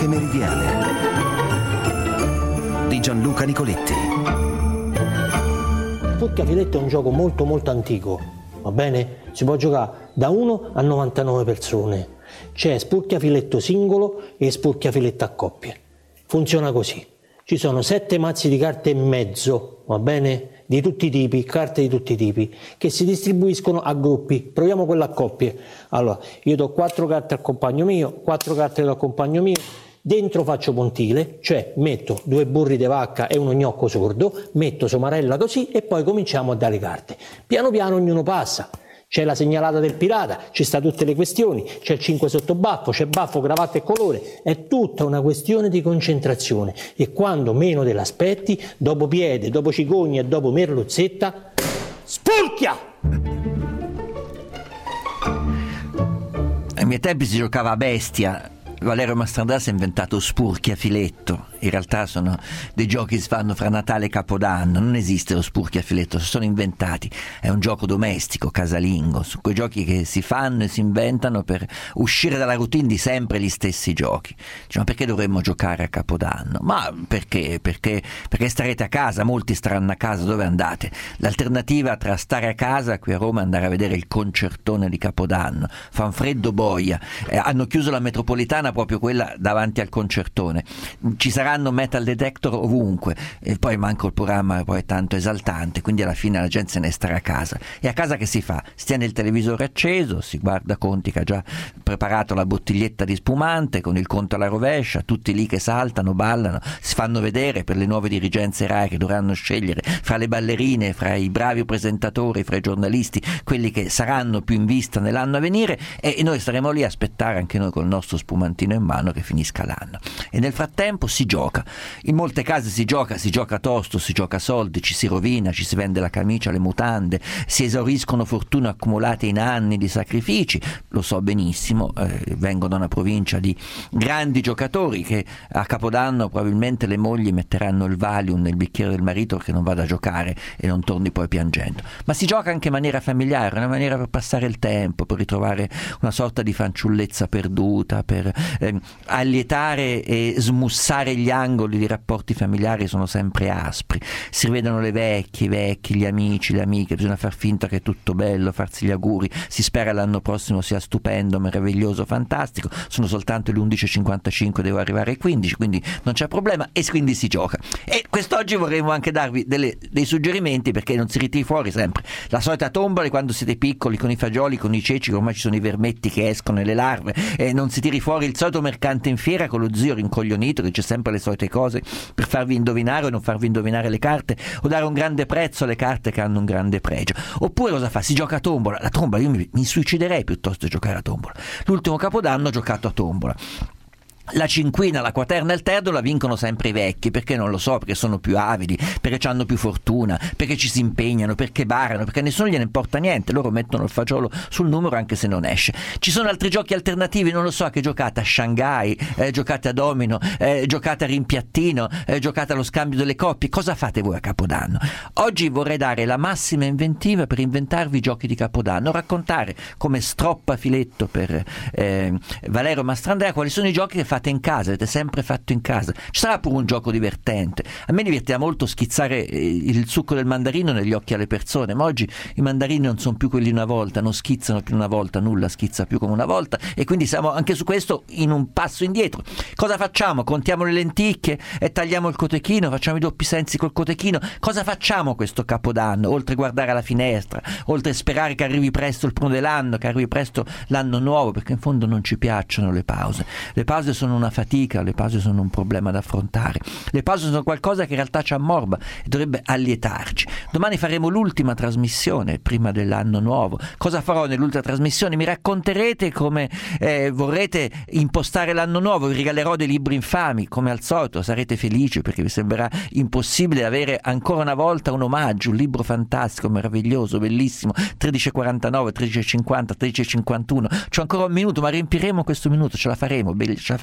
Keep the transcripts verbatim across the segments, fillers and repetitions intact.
Anche Meridiane di Gianluca Nicoletti. Spurchia filetto è un gioco molto molto antico, va bene? Si può giocare da uno a novantanove persone. C'è spurchia filetto singolo e spurchia filetto a coppie. Funziona così: ci sono sette mazzi di carte e mezzo, va bene? Di tutti i tipi, carte di tutti i tipi, che si distribuiscono a gruppi. Proviamo quella a coppie. Allora, io do quattro carte al compagno mio, quattro carte al compagno mio, dentro faccio pontile, cioè metto due burri di vacca e uno gnocco sordo, metto somarella così e poi cominciamo a dare carte. Piano piano ognuno passa. C'è la segnalata del pirata, ci sta tutte le questioni, c'è il cinque sotto baffo, c'è baffo, cravatta e colore, è tutta una questione di concentrazione e quando meno te l'aspetti, dopo piede, dopo cicogna e dopo merluzzetta, spurchia! Ai miei tempi si giocava a bestia. Valerio Mastrandà si è inventato spurchia filetto. In realtà sono dei giochi che si fanno fra Natale e Capodanno, non esiste lo spurchia filetto, si sono inventati, è un gioco domestico, casalingo, su quei giochi che si fanno e si inventano per uscire dalla routine di sempre gli stessi giochi. Dice, ma perché dovremmo giocare a Capodanno? Ma perché? Perché, perché starete a casa, molti staranno a casa, dove andate? L'alternativa tra stare a casa qui a Roma e andare a vedere il concertone di Capodanno, fa un freddo boia, eh, hanno chiuso la metropolitana, proprio quella davanti al concertone, ci saranno metal detector ovunque e poi manco il programma poi è tanto esaltante, quindi alla fine la gente se ne starà a casa. E a casa che si fa? Si tiene il televisore acceso, si guarda Conti che ha già preparato la bottiglietta di spumante con il conto alla rovescia, tutti lì che saltano, ballano, si fanno vedere per le nuove dirigenze RAI che dovranno scegliere fra le ballerine, fra i bravi presentatori, fra i giornalisti, quelli che saranno più in vista nell'anno a venire, e noi staremo lì a aspettare anche noi col nostro spumantino in mano che finisca l'anno. E nel frattempo si gioca, in molte case si gioca, si gioca tosto, si gioca soldi, ci si rovina, ci si vende la camicia, le mutande, si esauriscono fortune accumulate in anni di sacrifici, lo so benissimo, eh, vengo da una provincia di grandi giocatori che a Capodanno probabilmente le mogli metteranno il Valium nel bicchiere del marito perché non vada a giocare e non torni poi piangendo. Ma si gioca anche in maniera familiare, una maniera per passare il tempo, per ritrovare una sorta di fanciullezza perduta, per eh, allietare e smussare gli angoli di rapporti familiari sono sempre aspri, si rivedono le vecchie, i vecchi, gli amici, le amiche, bisogna far finta che è tutto bello, farsi gli auguri, si spera l'anno prossimo sia stupendo, meraviglioso, fantastico, sono soltanto le undici e cinquantacinque, devo arrivare ai quindici, quindi non c'è problema e quindi si gioca. E quest'oggi vorremmo anche darvi delle, dei suggerimenti perché non si ritiri fuori sempre la solita tombola quando siete piccoli, con i fagioli, con i ceci, ormai ci sono i vermetti che escono e le larve, e non si tiri fuori il solito mercante in fiera con lo zio rincoglionito che c'è sempre le solite cose per farvi indovinare o non farvi indovinare le carte, o dare un grande prezzo alle carte che hanno un grande pregio. Oppure cosa fa? Si gioca a tombola. La tombola, io mi, mi suiciderei piuttosto di giocare a tombola. L'ultimo Capodanno ho giocato a tombola. La cinquina, la quaterna e il terzo la vincono sempre i vecchi, perché non lo so, perché sono più avidi, perché hanno più fortuna, perché ci si impegnano, perché barano, perché a nessuno gliene importa niente, loro mettono il fagiolo sul numero anche se non esce. Ci sono altri giochi alternativi, non lo so, che giocate a Shanghai, eh, giocate a domino, eh, giocate a rimpiattino, eh, giocate allo scambio delle coppie. Cosa fate voi a Capodanno? Oggi vorrei dare la massima inventiva per inventarvi giochi di Capodanno, raccontare come stroppa filetto per eh, Valerio Mastrandrea quali sono i giochi che fate in casa, avete sempre fatto in casa. Ci sarà pure un gioco divertente. A me divertiva molto schizzare il succo del mandarino negli occhi alle persone, ma oggi i mandarini non sono più quelli di una volta, non schizzano più una volta, nulla schizza più come una volta, e quindi siamo anche su questo in un passo indietro. Cosa facciamo? Contiamo le lenticchie e tagliamo il cotechino, facciamo i doppi sensi col cotechino. Cosa facciamo questo Capodanno? Oltre a guardare alla finestra, oltre a sperare che arrivi presto il primo dell'anno, che arrivi presto l'anno nuovo, perché in fondo non ci piacciono le pause. Le pause sono una fatica, le pause sono un problema da affrontare, le pause sono qualcosa che in realtà ci ammorba e dovrebbe allietarci. Domani faremo l'ultima trasmissione prima dell'anno nuovo. Cosa farò nell'ultima trasmissione? Mi racconterete come eh, vorrete impostare l'anno nuovo, vi regalerò dei libri infami come al solito, sarete felici perché vi sembrerà impossibile avere ancora una volta un omaggio, un libro fantastico, meraviglioso, bellissimo. Tredici e quarantanove, tredici e cinquanta, tredici e cinquantuno, c'ho ancora un minuto, ma riempiremo questo minuto, ce la faremo, ce la faremo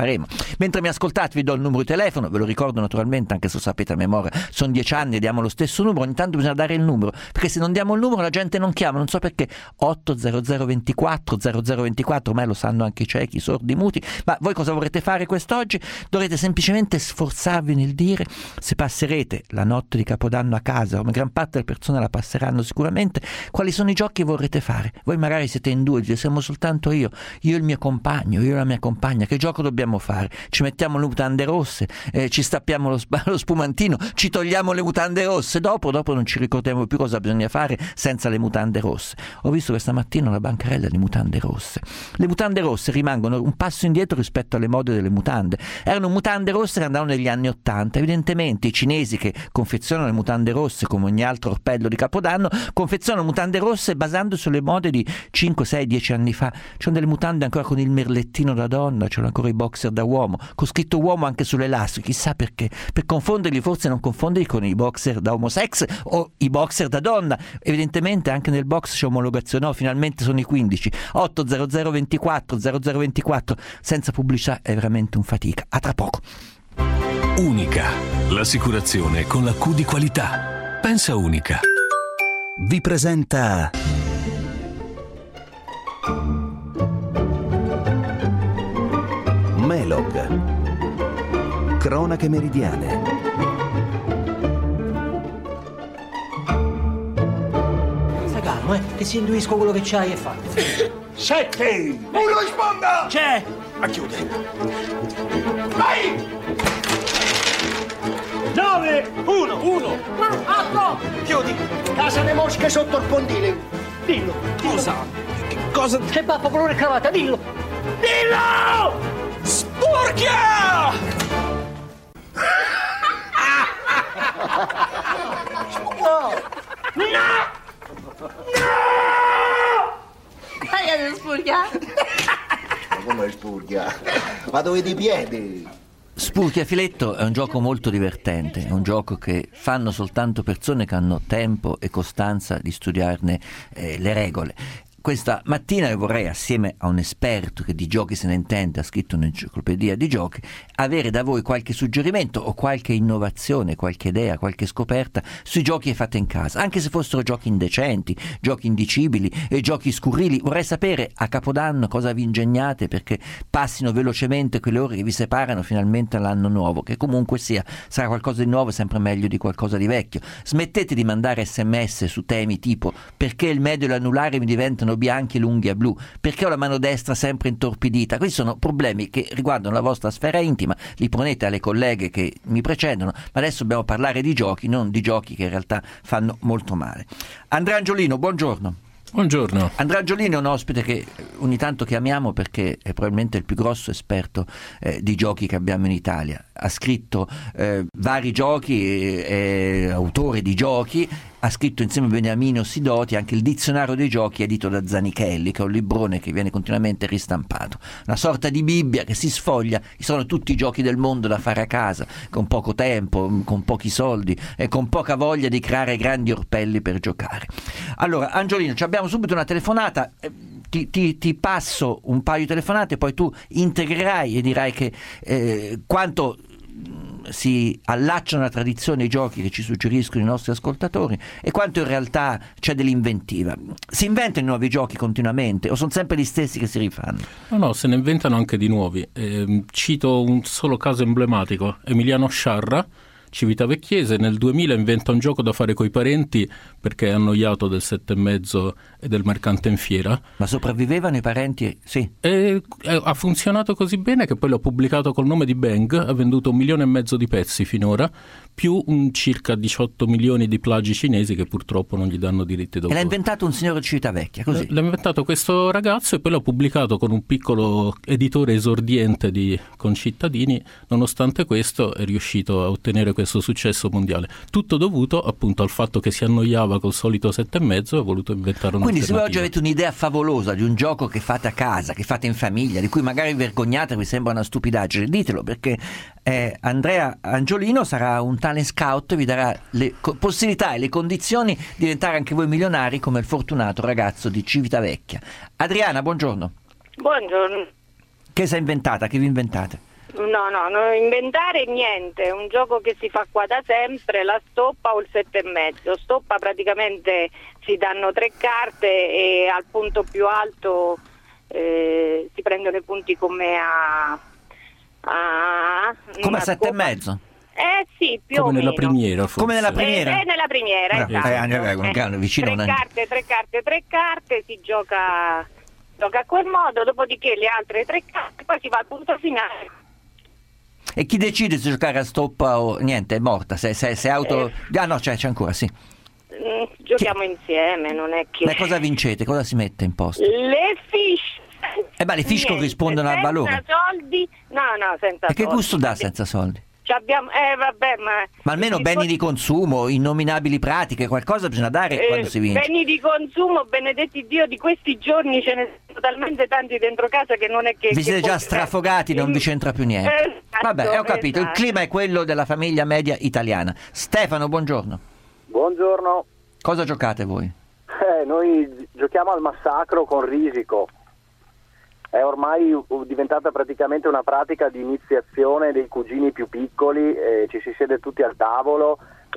faremo. Mentre mi ascoltate vi do il numero di telefono, ve lo ricordo naturalmente anche se lo sapete a memoria, sono dieci anni e diamo lo stesso numero, ogni tanto bisogna dare il numero, perché se non diamo il numero la gente non chiama, non so perché. Otto zero zero ventiquattro zero zero ventiquattro, ormai lo sanno anche i ciechi, i sordi, i muti. Ma voi cosa vorrete fare quest'oggi? Dovrete semplicemente sforzarvi nel dire se passerete la notte di Capodanno a casa, come gran parte delle persone la passeranno sicuramente, quali sono i giochi che vorrete fare. Voi magari siete in due, dite siamo soltanto io, io e il mio compagno, io e la mia compagna, che gioco dobbiamo fare? Ci mettiamo le mutande rosse, eh, ci stappiamo lo, sp- lo spumantino, ci togliamo le mutande rosse, dopo, dopo non ci ricordiamo più cosa bisogna fare senza le mutande rosse. Ho visto questa mattina una bancarella di mutande rosse. Le mutande rosse rimangono un passo indietro rispetto alle mode delle mutande. Erano mutande rosse che andavano negli anni ottanta. Evidentemente i cinesi che confezionano le mutande rosse, come ogni altro orpello di Capodanno, confezionano mutande rosse basandosi sulle mode di cinque, sei, dieci anni fa. C'erano delle mutande ancora con il merlettino da donna, c'erano ancora i boxer da uomo, con scritto uomo anche sull'elastico, chissà perché, per confonderli, forse non confonderli con i boxer da homosex o i boxer da donna. Evidentemente anche nel box c'è omologazione, no, finalmente sono i quindici. Otto zero zero ventiquattro zero zero ventiquattro, senza pubblicità è veramente un fatica. A tra poco. Unica, l'assicurazione con la Q di qualità. Pensa Unica. Vi presenta Melog, cronache meridiane. Stai calmo, eh, che si intuisco quello che c'hai e fate. Sette! Uno risponda! C'è! A chiudere. Vai! Nove! Uno! Uno! Otto! Chiudi! Casa le mosche sotto il pontile! Dillo! Cosa? Che cosa? Che baffa, colore e cravatta, dillo! Dillo! Spurchia! No! No! Hai adesso spurchia? Ma come spurchia? Ma dove di piedi? Spurchia Filetto è un gioco molto divertente, è un gioco che fanno soltanto persone che hanno tempo e costanza di studiarne eh, le regole. Questa mattina io vorrei, assieme a un esperto che di giochi se ne intende, ha scritto un'enciclopedia di giochi, avere da voi qualche suggerimento o qualche innovazione, qualche idea, qualche scoperta sui giochi che fate in casa, anche se fossero giochi indecenti, giochi indicibili e giochi scurrili. Vorrei sapere a Capodanno cosa vi ingegnate perché passino velocemente quelle ore che vi separano finalmente all'anno nuovo, che comunque sia sarà qualcosa di nuovo, sempre meglio di qualcosa di vecchio. Smettete di mandare sms su temi tipo perché il medio e l'anulare mi diventano bianchi e l'unghia blu, perché ho la mano destra sempre intorpidita. Questi sono problemi che riguardano la vostra sfera intima, li ponete alle colleghe che mi precedono, ma adesso dobbiamo parlare di giochi, non di giochi che in realtà fanno molto male. Andrea Angiolino, buongiorno. Buongiorno. Andrea Angiolino è un ospite che ogni tanto chiamiamo perché è probabilmente il più grosso esperto eh, di giochi che abbiamo in Italia. Ha scritto eh, vari giochi, è, è autore di giochi, ha scritto insieme a Beniamino Sidoti anche il dizionario dei giochi edito da Zanichelli, che è un librone che viene continuamente ristampato, una sorta di Bibbia che si sfoglia, ci sono tutti i giochi del mondo da fare a casa, con poco tempo, con pochi soldi e con poca voglia di creare grandi orpelli per giocare. Allora Angiolino, ci abbiamo subito una telefonata, ti, ti, ti passo un paio di telefonate, poi tu integrerai e dirai che eh, quanto si allacciano alla tradizione i giochi che ci suggeriscono i nostri ascoltatori e quanto in realtà c'è dell'inventiva. Si inventano i nuovi giochi continuamente o sono sempre gli stessi che si rifanno? No, no, se ne inventano anche di nuovi. Eh, cito un solo caso emblematico: Emiliano Sciarra, Civitavecchiese, nel duemila inventa un gioco da fare coi parenti perché è annoiato del sette e mezzo e del mercante in fiera. Ma sopravvivevano i parenti? Sì. E ha funzionato così bene che poi l'ho pubblicato col nome di Bang, ha venduto un milione e mezzo di pezzi finora, più un circa diciotto milioni di plagi cinesi che purtroppo non gli danno diritti d'autore. E l'ha inventato un signore di Civitavecchia, così? L'ha inventato questo ragazzo e poi l'ha pubblicato con un piccolo editore esordiente di concittadini. Nonostante questo è riuscito a ottenere questo successo mondiale, tutto dovuto appunto al fatto che si annoiava col solito sette e mezzo e ha voluto inventare un. Quindi se voi oggi avete un'idea favolosa di un gioco che fate a casa, che fate in famiglia, di cui magari vergognate, vi sembra una stupidaggine, ditelo, perché eh, Andrea Angiolino sarà un talent scout e vi darà le co- possibilità e le condizioni di diventare anche voi milionari come il fortunato ragazzo di Civitavecchia. Adriana, buongiorno. Buongiorno. Che si è inventata? Che vi inventate? No, no, non inventare niente, è un gioco che si fa qua da sempre, la stoppa o il sette e mezzo. Stoppa praticamente si danno tre carte e al punto più alto eh, si prendono i punti come a... a come a sette e mezzo? Eh sì, più come o nella meno. primiera forse. Come nella primiera? Eh, eh, nella primiera, No, esatto. eh, eh, vicino tre una- carte, tre carte, tre carte, si gioca, gioca a quel modo, dopodiché le altre tre carte, poi si va al punto finale. E chi decide se giocare a stoppa o niente, è morta, se, se, se auto... Eh. Ah no, c'è, c'è ancora, sì. Mm, giochiamo insieme, non è che... Ma cosa vincete? Cosa si mette in posto? Le fish. Eh beh, le fish Niente, corrispondono al valore. Senza soldi, no, no, senza E che soldi. gusto dà senza soldi? Ci abbiamo, eh vabbè, ma... Ma almeno i beni discorsi- di consumo, innominabili pratiche, qualcosa bisogna dare eh, quando si vince. beni di consumo, benedetti Dio, di questi giorni ce ne sono talmente tanti dentro casa che non è che... Vi che siete già può- strafogati, non vi c'entra più niente. Esatto, Vabbè, ho capito, il esatto. clima è quello della famiglia media italiana. Stefano, buongiorno. Buongiorno, Cosa giocate voi? eh, noi giochiamo al massacro con Risico, è ormai uh, diventata praticamente una pratica di iniziazione dei cugini più piccoli, eh, ci si siede tutti al tavolo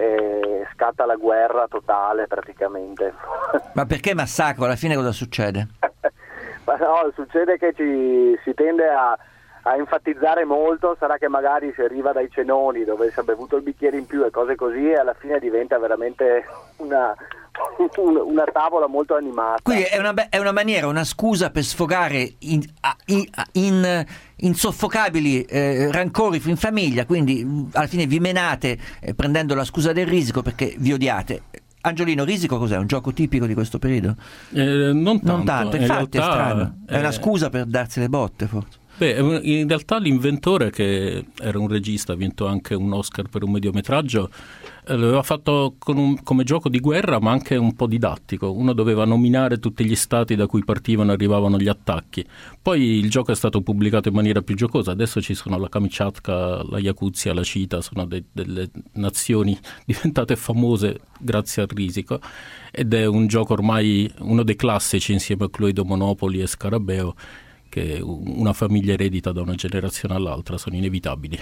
e scatta la guerra totale praticamente. Ma perché massacro? Alla fine cosa succede? Ma no, succede che ci si tende a, a enfatizzare molto, sarà che magari si arriva dai cenoni dove si è bevuto il bicchiere in più e cose così e alla fine diventa veramente una, un- una tavola molto animata. Quindi è una, be- è una maniera, una scusa per sfogare in, a- in, a- in insoffocabili eh, rancori in famiglia, quindi mh, alla fine vi menate eh, prendendo la scusa del risico perché vi odiate. Angiolino, Risico cos'è? Un gioco tipico di questo periodo? Eh, non tanto, Non tanto, in infatti realtà, è strano. È una eh, scusa per darsi le botte, forse. Beh, in realtà l'inventore, che era un regista, ha vinto anche un Oscar per un mediometraggio, eh, l'aveva fatto con un- come gioco di guerra, ma anche un po' didattico. Uno doveva nominare tutti gli stati da cui partivano e arrivavano gli attacchi. Poi il gioco è stato pubblicato in maniera più giocosa. Adesso ci sono la Kamchatka, la Yakuzia, la Chita, sono de- delle nazioni diventate famose grazie al risico. Ed è un gioco ormai uno dei classici insieme a Cluedo, Monopoli e Scarabeo, che una famiglia eredita da una generazione all'altra, sono inevitabili.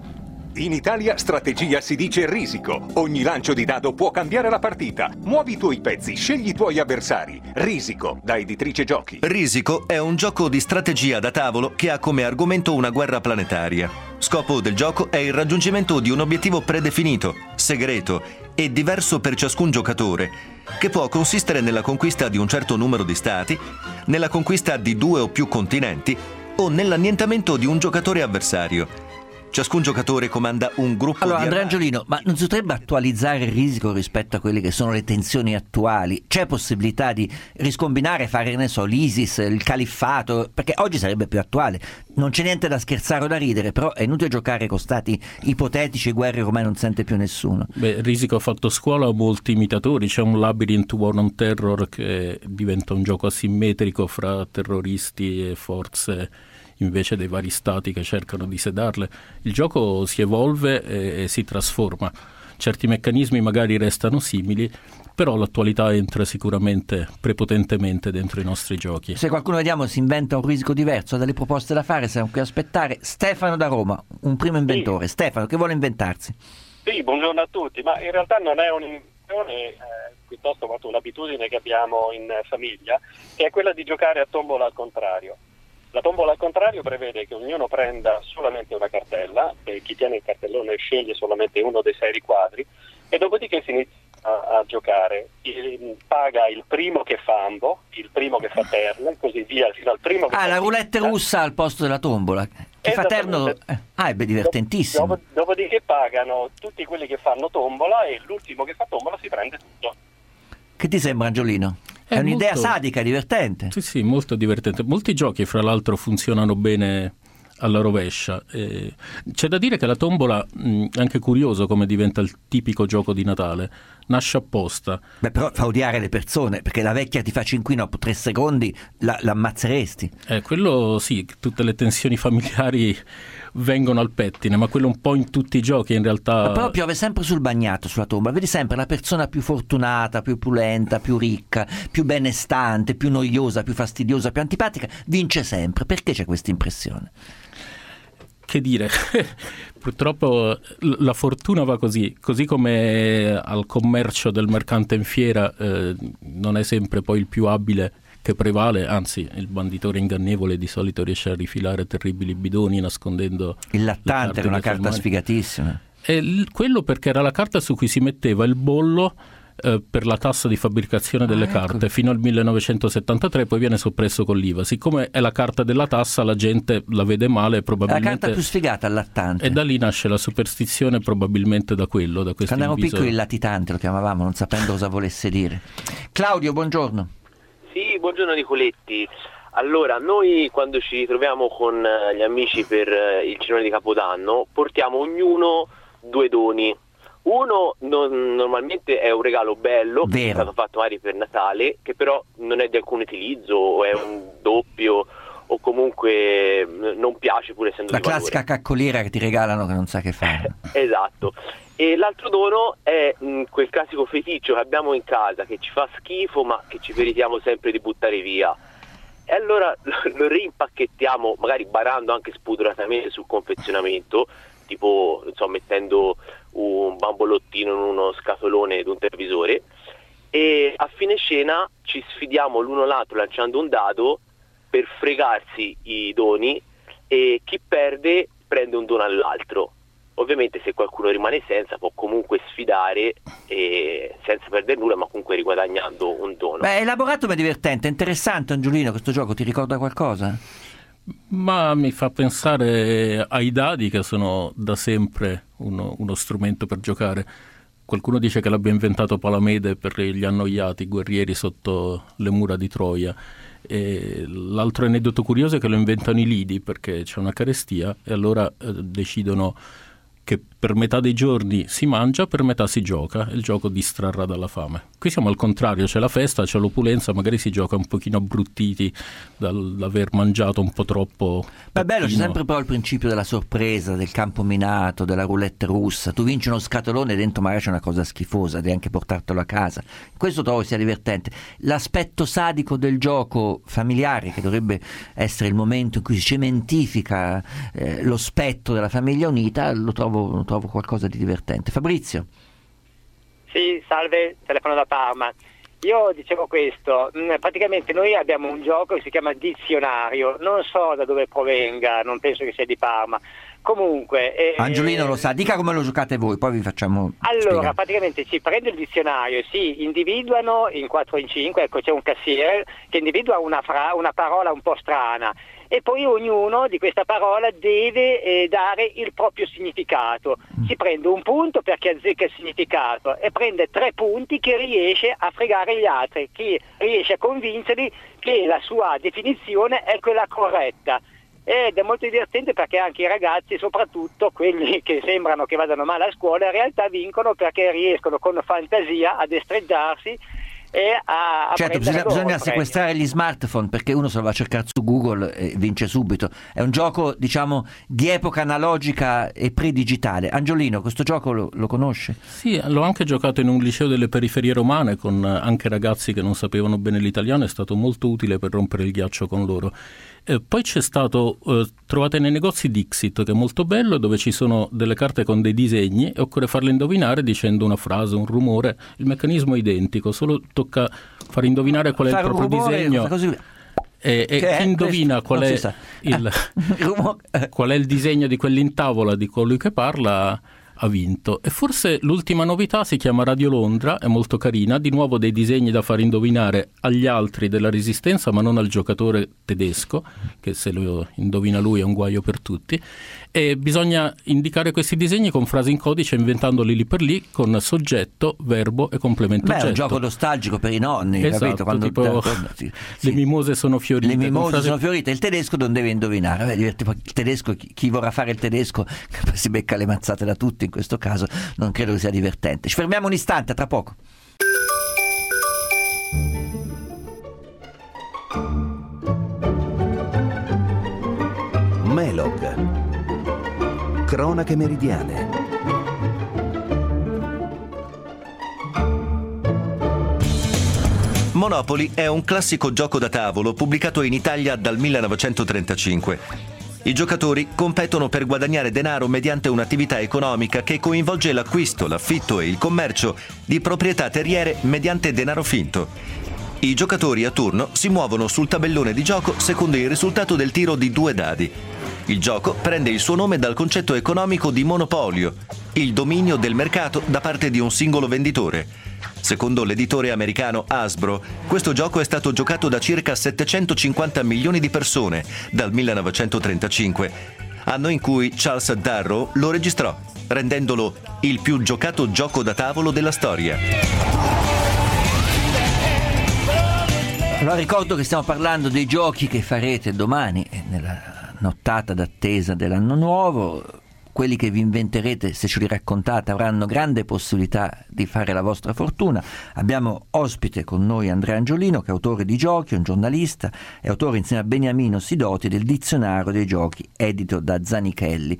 In Italia strategia si dice risico. Ogni lancio di dado può cambiare la partita. Muovi i tuoi pezzi, scegli i tuoi avversari. Risico, da Editrice Giochi. Risico è un gioco di strategia da tavolo che ha come argomento una guerra planetaria. Scopo del gioco è il raggiungimento di un obiettivo predefinito, segreto e diverso per ciascun giocatore, che può consistere nella conquista di un certo numero di stati, nella conquista di due o più continenti o nell'annientamento di un giocatore avversario. Ciascun giocatore comanda un gruppo Allora, di Andrea armati. Angiolino, ma non si potrebbe attualizzare il risico rispetto a quelle che sono le tensioni attuali? C'è possibilità di riscombinare, fare, ne so, l'ISIS, il califfato? Perché oggi sarebbe più attuale. Non c'è niente da scherzare o da ridere, però è inutile giocare con stati ipotetici e guerre ormai non sente più nessuno. Beh, Risico ha fatto scuola a molti imitatori. C'è un Labyrinth War on Terror che diventa un gioco asimmetrico fra terroristi e forze invece dei vari stati che cercano di sedarle. Il gioco si evolve e, e si trasforma. Certi meccanismi magari restano simili, però l'attualità entra sicuramente prepotentemente dentro i nostri giochi. Se qualcuno, vediamo, si inventa un risico diverso, ha delle proposte da fare, siamo qui a aspettare. Stefano da Roma, un primo inventore. Stefano, che vuole inventarsi? Sì, buongiorno a tutti, ma in realtà non è un'invenzione, eh, piuttosto quanto un'abitudine che abbiamo in famiglia, che è quella di giocare a tombola al contrario. La tombola al contrario prevede che ognuno prenda solamente una cartella, e chi tiene il cartellone sceglie solamente uno dei sei riquadri, e dopodiché si inizia a, a giocare. Il, paga il primo che fa ambo, il primo che fa terno, e così via, fino al primo che Ah, fa la roulette russa al posto della tombola. Che fa terno... eh, Ah, è beh, divertentissimo. Dopo, dopodiché pagano tutti quelli che fanno tombola e l'ultimo che fa tombola si prende tutto. Che ti sembra, Angiolino? È, È un'idea molto- sadica, divertente. Sì, sì, molto divertente. Molti giochi, fra l'altro, funzionano bene alla rovescia. Eh, c'è da dire che la tombola, mh, è anche curioso come diventa il tipico gioco di Natale, nasce apposta. Beh, però fa odiare le persone, perché la vecchia ti fa cinquino a tre secondi, la, l'ammazzeresti. Eh, quello sì, tutte le tensioni familiari vengono al pettine, ma quello un po' in tutti i giochi in realtà. Ma però piove sempre sul bagnato, sulla tombola. Vedi sempre la persona più fortunata, più opulenta, più ricca, più benestante, più noiosa, più fastidiosa, più antipatica, vince sempre. Perché c'è questa impressione? che dire, purtroppo la fortuna va così, così come al commercio del mercante in fiera eh, non è sempre poi il più abile che prevale, anzi il banditore ingannevole di solito riesce a rifilare terribili bidoni nascondendo il lattante, era una carta fermari. Sfigatissima. E l- quello perché era la carta su cui si metteva il bollo eh, per la tassa di fabbricazione delle ah, carte ecco. fino al millenovecentosettantatré, poi viene soppresso con l'I V A. Siccome è la carta della tassa, la gente la vede male, probabilmente la carta più sfigata al lattante, e da lì nasce la superstizione, probabilmente da quello, da questo quando eravamo inviso... piccoli il latitante lo chiamavamo, non sapendo cosa volesse dire. Claudio, buongiorno. Sì, buongiorno Nicoletti. Allora, noi quando ci troviamo con gli amici per il cenone di Capodanno portiamo ognuno due doni. Uno non, normalmente è un regalo bello, Vero. che è stato fatto magari per Natale, che però non è di alcun utilizzo, o è un doppio, o comunque non piace pur essendo la di valore. classica caccoliera che ti regalano che non sa che fare. Esatto. E l'altro dono è mh, quel classico feticcio che abbiamo in casa, che ci fa schifo ma che ci meritiamo sempre di buttare via. E allora lo rimpacchettiamo, magari barando anche spudoratamente sul confezionamento, tipo insomma, mettendo un bambolottino in uno scatolone di un televisore, e a fine scena ci sfidiamo l'uno l'altro lanciando un dado per fregarsi i doni, e chi perde prende un dono all'altro. Ovviamente se qualcuno rimane senza può comunque sfidare e senza perdere nulla, ma comunque riguadagnando un dono. Beh, è elaborato ma divertente, è interessante. Angiolino, questo gioco ti ricorda qualcosa? Ma mi fa pensare ai dadi, che sono da sempre uno, uno strumento per giocare. Qualcuno dice che l'abbia inventato Palamede per gli annoiati guerrieri sotto le mura di Troia. E l'altro aneddoto curioso è che lo inventano i lidi, perché c'è una carestia e allora eh, decidono che per metà dei giorni si mangia, per metà si gioca, e il gioco distrarrà dalla fame. Qui siamo al contrario, c'è la festa, c'è l'opulenza, magari si gioca un pochino abbruttiti dall'aver mangiato un po' troppo. Beh, bello, c'è sempre però il principio della sorpresa, del campo minato, della roulette russa. Tu vinci uno scatolone e dentro magari c'è una cosa schifosa, devi anche portartelo a casa. Questo trovo sia divertente. L'aspetto sadico del gioco familiare, che dovrebbe essere il momento in cui si cementifica eh, lo spettro della famiglia unita, lo trovo Lo trovo qualcosa di divertente. Fabrizio? Sì, salve, telefono da Parma. Io dicevo questo, praticamente noi abbiamo un gioco che si chiama Dizionario, non so da dove provenga, non penso che sia di Parma. Comunque eh, Angiolino lo sa, dica come lo giocate voi, poi vi facciamo allora spiegare. Praticamente si prende il dizionario, si individuano in quattro o in cinque, ecco, c'è un cassiere che individua una, fra, una parola un po' strana, e poi ognuno di questa parola deve eh, dare il proprio significato. Si prende un punto per chi azzecca il significato e prende tre punti chi riesce a fregare gli altri, chi riesce a convincerli che la sua definizione è quella corretta. Ed è molto divertente perché anche i ragazzi, soprattutto quelli che sembrano che vadano male a scuola, in realtà vincono perché riescono con fantasia a destreggiarsi e a, a certo, bisogna, bisogna sequestrare gli smartphone, perché uno se lo va a cercare su Google e vince subito. È un gioco, diciamo, di epoca analogica e pre-digitale. Angiolino, questo gioco lo, lo conosce? Sì, l'ho anche giocato in un liceo delle periferie romane con anche ragazzi che non sapevano bene l'italiano, è stato molto utile per rompere il ghiaccio con loro. Eh, poi c'è stato, eh, trovate nei negozi Dixit, che è molto bello, dove ci sono delle carte con dei disegni e occorre farle indovinare dicendo una frase, un rumore. Il meccanismo è identico, solo tocca far indovinare qual è Fare il proprio rumore, disegno così... e, e chi è indovina qual è, il, qual è il disegno di quell'intavola di colui che parla ha vinto. E forse l'ultima novità si chiama Radio Londra, è molto carina, di nuovo dei disegni da far indovinare agli altri della Resistenza, ma non al giocatore tedesco, che se lo indovina lui è un guaio per tutti, e bisogna indicare questi disegni con frasi in codice, inventandoli lì per lì con soggetto, verbo e complemento Beh, oggetto. è un gioco nostalgico per i nonni, esatto, capito? Quando tipo, sì, le mimose sono fiorite. Le mimose frasi... sono fiorite, il tedesco non deve indovinare. Beh, il tedesco, chi, chi vorrà fare il tedesco si becca le mazzate da tutti, in questo caso non credo che sia divertente. Ci fermiamo un istante, tra poco. Melog. Cronache meridiane. Monopoly è un classico gioco da tavolo pubblicato in Italia dal millenovecentotrentacinque. I giocatori competono per guadagnare denaro mediante un'attività economica che coinvolge l'acquisto, l'affitto e il commercio di proprietà terriere mediante denaro finto. I giocatori a turno si muovono sul tabellone di gioco secondo il risultato del tiro di due dadi. Il gioco prende il suo nome dal concetto economico di monopolio, il dominio del mercato da parte di un singolo venditore. Secondo l'editore americano Hasbro, questo gioco è stato giocato da circa settecentocinquanta milioni di persone dal millenovecentotrentacinque, anno in cui Charles Darrow lo registrò, rendendolo il più giocato gioco da tavolo della storia. Allora ricordo che stiamo parlando dei giochi che farete domani nella nottata d'attesa dell'anno nuovo. Quelli che vi inventerete, se ce li raccontate, avranno grande possibilità di fare la vostra fortuna. Abbiamo ospite con noi Andrea Angiolino, che è autore di giochi, un giornalista, è autore insieme a Beniamino Sidoti del dizionario dei giochi edito da Zanichelli.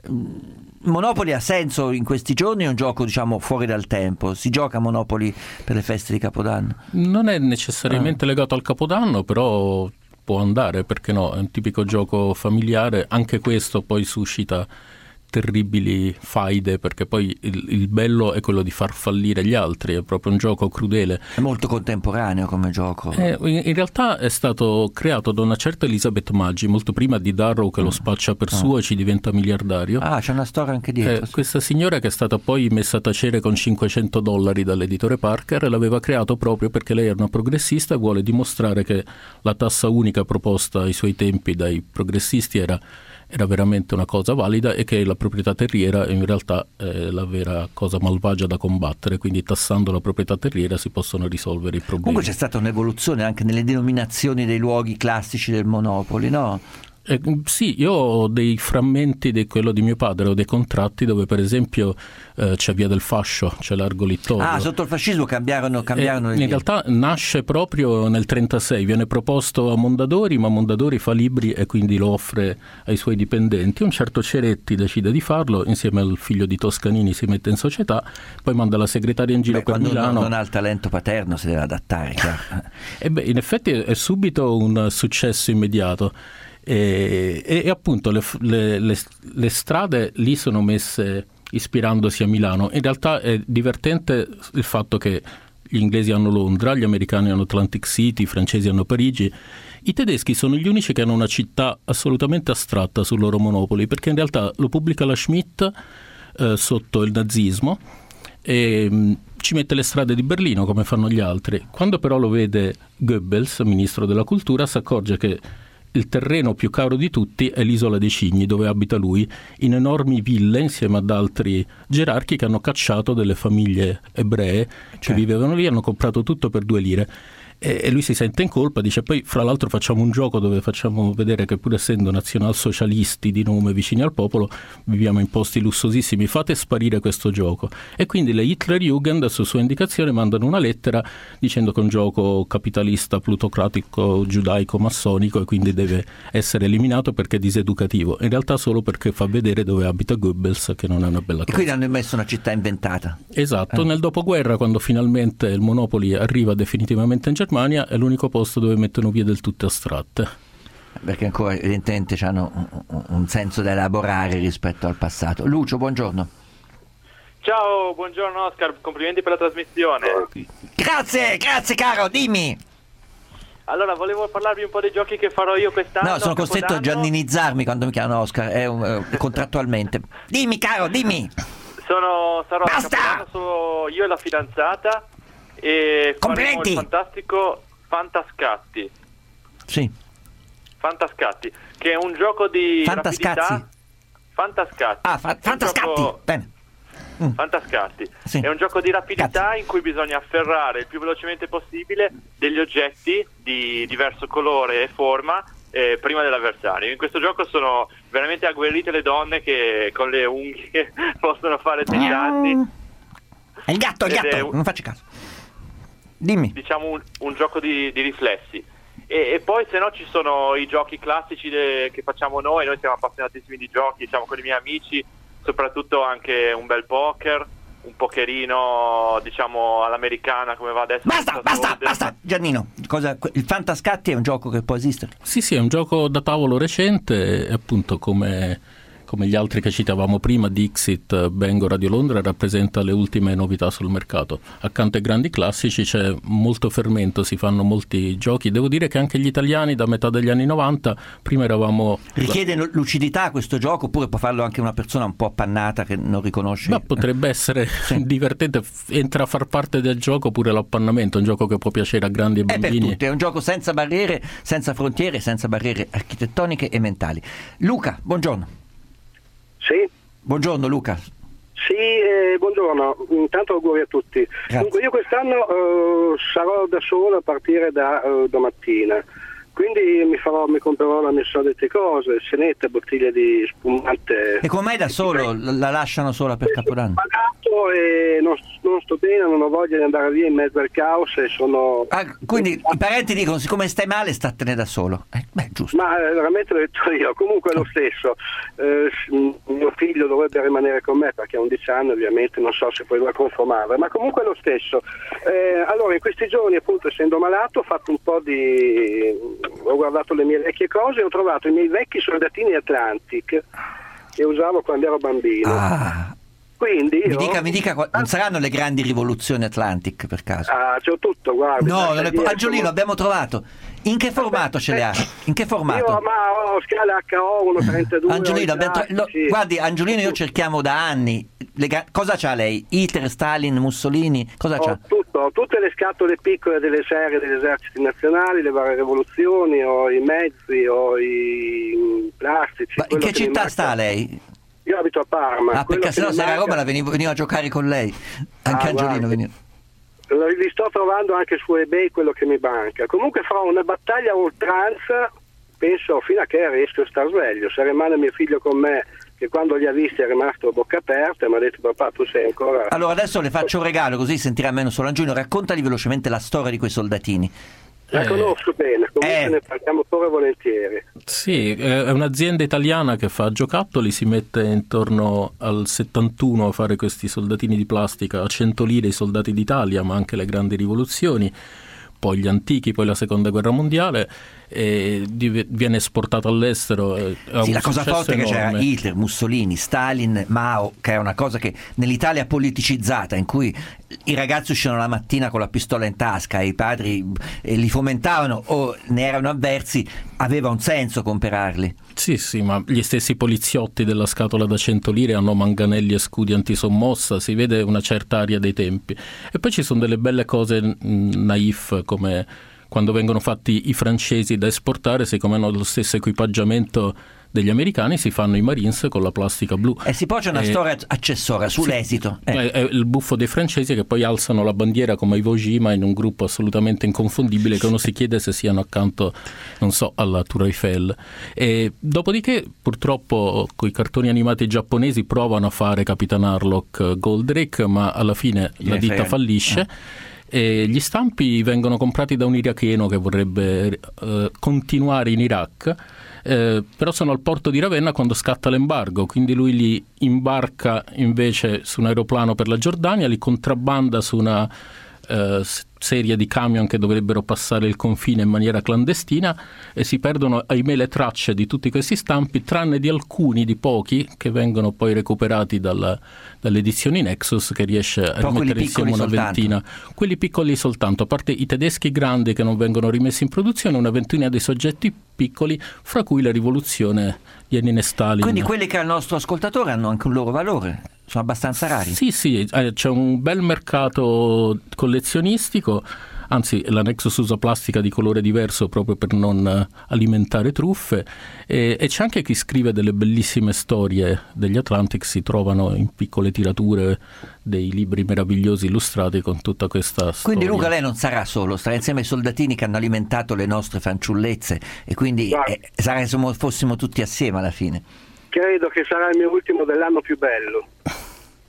Monopoli ha senso in questi giorni? È un gioco, diciamo, fuori dal tempo? Si gioca a Monopoli per le feste di Capodanno? Non è necessariamente ah. legato al Capodanno, però può andare, perché no? È un tipico gioco familiare. Anche questo poi suscita terribili faide, perché poi il, il bello è quello di far fallire gli altri, è proprio un gioco crudele. È molto contemporaneo come gioco. Eh, in, in realtà è stato creato da una certa Elizabeth Maggi, molto prima di Darrow che mm. lo spaccia per ah. suo e ci diventa miliardario. Ah, c'è una storia anche dietro. Eh, sì. Questa signora, che è stata poi messa a tacere con cinquecento dollari dall'editore Parker, l'aveva creato proprio perché lei era una progressista e vuole dimostrare che la tassa unica proposta ai suoi tempi dai progressisti era era veramente una cosa valida e che la proprietà terriera in realtà è la vera cosa malvagia da combattere, quindi tassando la proprietà terriera si possono risolvere i problemi. Comunque c'è stata un'evoluzione anche nelle denominazioni dei luoghi classici del Monopoli, no? Eh, sì, io ho dei frammenti di quello di mio padre, ho dei contratti dove per esempio eh, c'è Via del Fascio, c'è Largo Littorio. Ah, sotto il fascismo cambiarono, cambiarono eh, in realtà nasce proprio nel trentasei, viene proposto a Mondadori, ma Mondadori fa libri e quindi lo offre ai suoi dipendenti. Un certo Ceretti decide di farlo, insieme al figlio di Toscanini si mette in società, poi manda la segretaria in giro beh, per quando Milano. Non, non ha il talento paterno si deve adattare, chiaro. E beh, in effetti è subito un successo immediato. E, e, e appunto le, le, le, le strade lì sono messe ispirandosi a Milano. In realtà è divertente il fatto che gli inglesi hanno Londra, gli americani hanno Atlantic City, i francesi hanno Parigi. I tedeschi sono gli unici che hanno una città assolutamente astratta sul loro Monopoli, perché in realtà lo pubblica la Schmidt eh, sotto il nazismo e mh, ci mette le strade di Berlino come fanno gli altri. Quando però lo vede Goebbels, ministro della cultura, si accorge che il terreno più caro di tutti è l'isola dei Cigni, dove abita lui, in enormi ville insieme ad altri gerarchi che hanno cacciato delle famiglie ebree che cioè. vivevano lì, hanno comprato tutto per due lire. E lui si sente in colpa, dice poi fra l'altro facciamo un gioco dove facciamo vedere che pur essendo nazionalsocialisti di nome vicini al popolo viviamo in posti lussosissimi, fate sparire questo gioco. E quindi le Hitlerjugend su sua indicazione mandano una lettera dicendo che è un gioco capitalista, plutocratico, giudaico, massonico e quindi deve essere eliminato perché è diseducativo. In realtà solo perché fa vedere dove abita Goebbels, che non è una bella cosa. E quindi hanno messo una città inventata. Esatto, eh. nel dopoguerra, quando finalmente il Monopoli arriva definitivamente in Germania, Germania è l'unico posto dove mettono via del tutto astratte. Perché ancora evidentemente hanno un, un senso da elaborare rispetto al passato. Lucio, buongiorno. Ciao, buongiorno Oscar, complimenti per la trasmissione. Grazie, grazie caro, dimmi. Allora, volevo parlarvi un po' dei giochi che farò io quest'anno. No, sono costretto a gianninizzarmi quando mi chiamano Oscar, è un, eh, contrattualmente. Dimmi caro, dimmi. Sono, sarò a Capodanno solo io e la fidanzata. E complimenti! Il fantastico Fantascatti. Sì. Fantascatti, che è un gioco di Fantascazzi. rapidità. Fantascatti. Ah, fa- Fantascatti. Gioco... Bene. Mm. Fantascatti. Sì. È un gioco di rapidità Cazzi. in cui bisogna afferrare il più velocemente possibile degli oggetti di diverso colore e forma eh, prima dell'avversario. In questo gioco sono veramente agguerrite le donne che con le unghie possono fare dei danni. È il gatto, il Ed gatto, è... non facci caso. Dimmi. Diciamo un, un gioco di, di riflessi. E, e poi se no ci sono i giochi classici de, che facciamo noi, noi siamo appassionatissimi di giochi, diciamo con i miei amici, soprattutto anche un bel poker, un pokerino, diciamo, all'americana come va adesso. Basta, basta, basta, Giannino. Cosa, il Fantascatti è un gioco che può esistere? Sì, sì, è un gioco da tavolo recente e appunto come, come gli altri che citavamo prima, Dixit, Bengo, Radio Londra, rappresenta le ultime novità sul mercato. Accanto ai grandi classici c'è molto fermento, si fanno molti giochi. Devo dire che anche gli italiani da metà degli anni novanta, prima eravamo... Richiede lucidità questo gioco, oppure può farlo anche una persona un po' appannata che non riconosce? Ma potrebbe essere sì. divertente, entra a far parte del gioco pure l'appannamento, un gioco che può piacere a grandi e bambini. È per tutti, è un gioco senza barriere, senza frontiere, senza barriere architettoniche e mentali. Luca, buongiorno. Sì. Buongiorno Luca. Sì, eh, buongiorno, intanto auguri a tutti. Grazie. Dunque io quest'anno eh, sarò da solo a partire da eh, domattina, quindi mi farò, mi comprerò le mie solite cose, scenette, bottiglie di spumante. E come mai da solo? La lasciano sola per Capodanno? Pagato e non, non sto bene, non ho voglia di andare via in mezzo al caos e sono... Ah, quindi i parenti dicono, siccome stai male statene da solo. Eh, beh, giusto. Ma eh, veramente l'ho detto io, comunque è lo stesso. Eh, mio figlio dovrebbe rimanere con me perché ha undici anni, ovviamente non so se poi dovrà conformare, ma comunque è lo stesso. Eh, allora in questi giorni, appunto, essendo malato, ho fatto un po' di... ho guardato le mie vecchie cose e ho trovato i miei vecchi soldatini Atlantic che usavo quando ero bambino. Ah. Quindi io... mi dica, mi dica, non saranno le grandi rivoluzioni Atlantic per caso? Ah, c'ho tutto, guarda. No, non è... Angiolino, abbiamo trovato. In che formato ce le ha? In che formato? Io ma ho scala H O uno trentadue. Angiolino, abbiamo tra... Lo... guardi, Angiolino, io cerchiamo da anni. Le... Cosa c'ha lei? Hitler, Stalin, Mussolini? Cosa ho c'ha? Tutto, ho tutte le scatole piccole delle serie degli eserciti nazionali, le varie rivoluzioni, ho i mezzi, ho i plastici. Ma in che città sta lei? Io abito a Parma. Ah, perché se no se era a Roma la venivo, venivo a giocare con lei. Anche ah, Angiolino veniva. Li sto trovando anche su eBay quello che mi manca. Comunque farò una battaglia a oltranza, penso, fino a che riesco a star sveglio. Se rimane mio figlio con me, che quando li ha visti è rimasto a bocca aperta e mi ha detto papà tu sei ancora... Allora adesso le faccio un regalo così sentirà meno solo Angiolino. Raccontali velocemente la storia di quei soldatini. La conosco bene, comunque eh. ne parliamo pure volentieri. Sì, è un'azienda italiana che fa giocattoli, si mette intorno al settantuno a fare questi soldatini di plastica, a cento lire i soldati d'Italia, ma anche le grandi rivoluzioni, poi gli antichi, poi la seconda guerra mondiale, e viene esportato all'estero. Sì, la cosa forte è che c'era Hitler, Mussolini, Stalin, Mao, che è una cosa che nell'Italia politicizzata, in cui i ragazzi uscivano la mattina con la pistola in tasca e i padri li fomentavano o ne erano avversi, aveva un senso comperarli. Sì, sì, ma gli stessi poliziotti della scatola da cento lire hanno manganelli e scudi antisommossa, si vede una certa aria dei tempi. E poi ci sono delle belle cose naif, come quando vengono fatti i francesi da esportare, siccome hanno lo stesso equipaggiamento degli americani, si fanno i Marines con la plastica blu. E si poggia una eh, storia accessoria sull'esito. Sì, eh. È il buffo dei francesi che poi alzano la bandiera come Iwo Jima in un gruppo assolutamente inconfondibile che uno si chiede se siano accanto, non so, alla Tour Eiffel. E dopodiché purtroppo coi cartoni animati giapponesi provano a fare Capitan Harlock, Goldrake, ma alla fine la ditta fallisce. Eh. E gli stampi vengono comprati da un iracheno che vorrebbe eh, continuare in Iraq, eh, però sono al porto di Ravenna quando scatta l'embargo, quindi lui li imbarca invece su un aeroplano per la Giordania, li contrabbanda su una eh, serie di camion che dovrebbero passare il confine in maniera clandestina e si perdono ahimè le tracce di tutti questi stampi, tranne di alcuni, di pochi, che vengono poi recuperati dalla, dalle edizioni Nexus, che riesce a però rimettere insieme una soltanto. ventina. Quelli piccoli soltanto, a parte i tedeschi grandi che non vengono rimessi in produzione, una ventina dei soggetti piccoli, fra cui la rivoluzione di Lenin e Stalin. Quindi quelli che al nostro ascoltatore hanno anche un loro valore, sono abbastanza rari. Sì, sì, c'è un bel mercato collezionistico, anzi la Nexus usa plastica di colore diverso proprio per non alimentare truffe, e, e c'è anche chi scrive delle bellissime storie degli Atlantic, si trovano in piccole tirature dei libri meravigliosi illustrati con tutta questa storia. Quindi Luca, lei non sarà solo, starà insieme ai soldatini che hanno alimentato le nostre fanciullezze e quindi eh, sarà insomma fossimo tutti assieme alla fine. Credo che sarà il mio ultimo dell'anno più bello.